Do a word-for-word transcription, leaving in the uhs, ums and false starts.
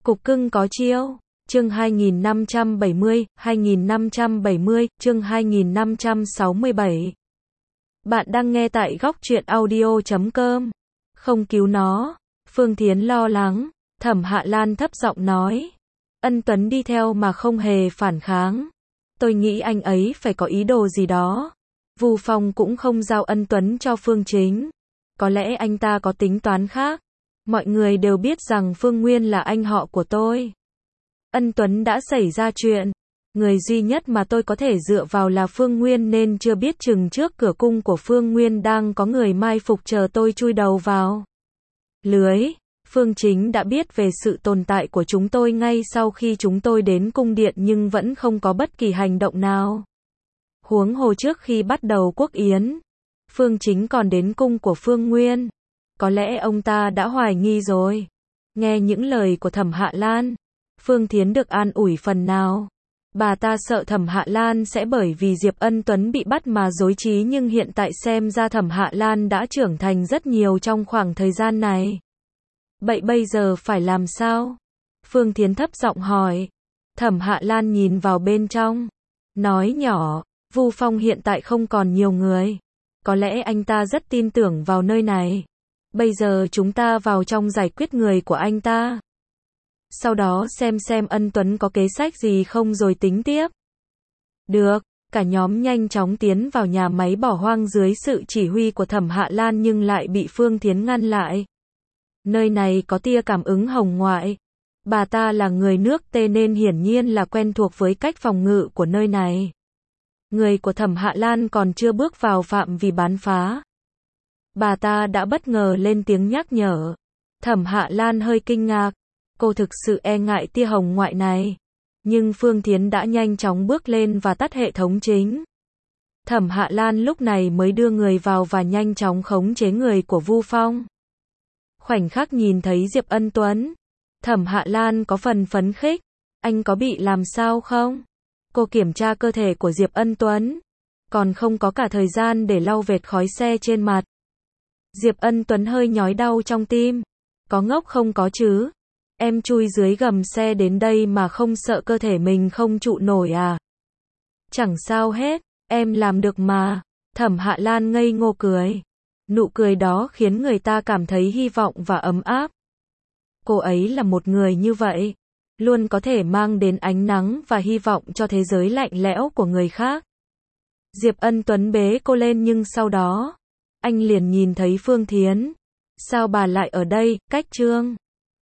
Cục cưng có chiêu. Chương hai nghìn năm trăm bảy mươi, hai nghìn năm trăm bảy mươi, chương hai nghìn năm trăm sáu mươi bảy. Bạn đang nghe tại góc truyện audio chấm com. Không cứu nó. Phương Thiến lo lắng. Thẩm Hạ Lan thấp giọng nói. Ân Tuấn đi theo mà không hề phản kháng. Tôi nghĩ anh ấy phải có ý đồ gì đó. Vu Phong cũng không giao Ân Tuấn cho Phương Chính. Có lẽ anh ta có tính toán khác. Mọi người đều biết rằng Phương Nguyên là anh họ của tôi. Ân Tuấn đã xảy ra chuyện. Người duy nhất mà tôi có thể dựa vào là Phương Nguyên, nên chưa biết chừng trước cửa cung của Phương Nguyên đang có người mai phục chờ tôi chui đầu vào lưới. Phương Chính đã biết về sự tồn tại của chúng tôi ngay sau khi chúng tôi đến cung điện, nhưng vẫn không có bất kỳ hành động nào. Huống hồ trước khi bắt đầu quốc yến, Phương Chính còn đến cung của Phương Nguyên. Có lẽ ông ta đã hoài nghi rồi. Nghe những lời của Thẩm Hạ Lan, Phương Thiến được an ủi phần nào. Bà ta sợ Thẩm Hạ Lan sẽ bởi vì Diệp Ân Tuấn bị bắt mà rối trí, nhưng hiện tại xem ra Thẩm Hạ Lan đã trưởng thành rất nhiều trong khoảng thời gian này. Vậy bây giờ phải làm sao? Phương Thiến thấp giọng hỏi. Thẩm Hạ Lan nhìn vào bên trong, nói nhỏ, Vu Phong hiện tại không còn nhiều người. Có lẽ anh ta rất tin tưởng vào nơi này. Bây giờ chúng ta vào trong giải quyết người của anh ta. Sau đó xem xem Ân Tuấn có kế sách gì không rồi tính tiếp. Được, cả nhóm nhanh chóng tiến vào nhà máy bỏ hoang dưới sự chỉ huy của Thẩm Hạ Lan, nhưng lại bị Phương Thiến ngăn lại. Nơi này có tia cảm ứng hồng ngoại. Bà ta là người nước Tề nên hiển nhiên là quen thuộc với cách phòng ngự của nơi này. Người của Thẩm Hạ Lan còn chưa bước vào phạm vi bắn phá. Bà ta đã bất ngờ lên tiếng nhắc nhở. Thẩm Hạ Lan hơi kinh ngạc. Cô thực sự e ngại tia hồng ngoại này. Nhưng Phương Thiến đã nhanh chóng bước lên và tắt hệ thống chính. Thẩm Hạ Lan lúc này mới đưa người vào và nhanh chóng khống chế người của Vu Phong. Khoảnh khắc nhìn thấy Diệp Ân Tuấn, Thẩm Hạ Lan có phần phấn khích. Anh có bị làm sao không? Cô kiểm tra cơ thể của Diệp Ân Tuấn. Còn không có cả thời gian để lau vệt khói xe trên mặt. Diệp Ân Tuấn hơi nhói đau trong tim. Có ngốc không có chứ? Em chui dưới gầm xe đến đây mà không sợ cơ thể mình không trụ nổi à? Chẳng sao hết, em làm được mà. Thẩm Hạ Lan ngây ngô cười. Nụ cười đó khiến người ta cảm thấy hy vọng và ấm áp. Cô ấy là một người như vậy, luôn có thể mang đến ánh nắng và hy vọng cho thế giới lạnh lẽo của người khác. Diệp Ân Tuấn bế cô lên, nhưng sau đó, anh liền nhìn thấy Phương Thiến. Sao bà lại ở đây, Cách Trương?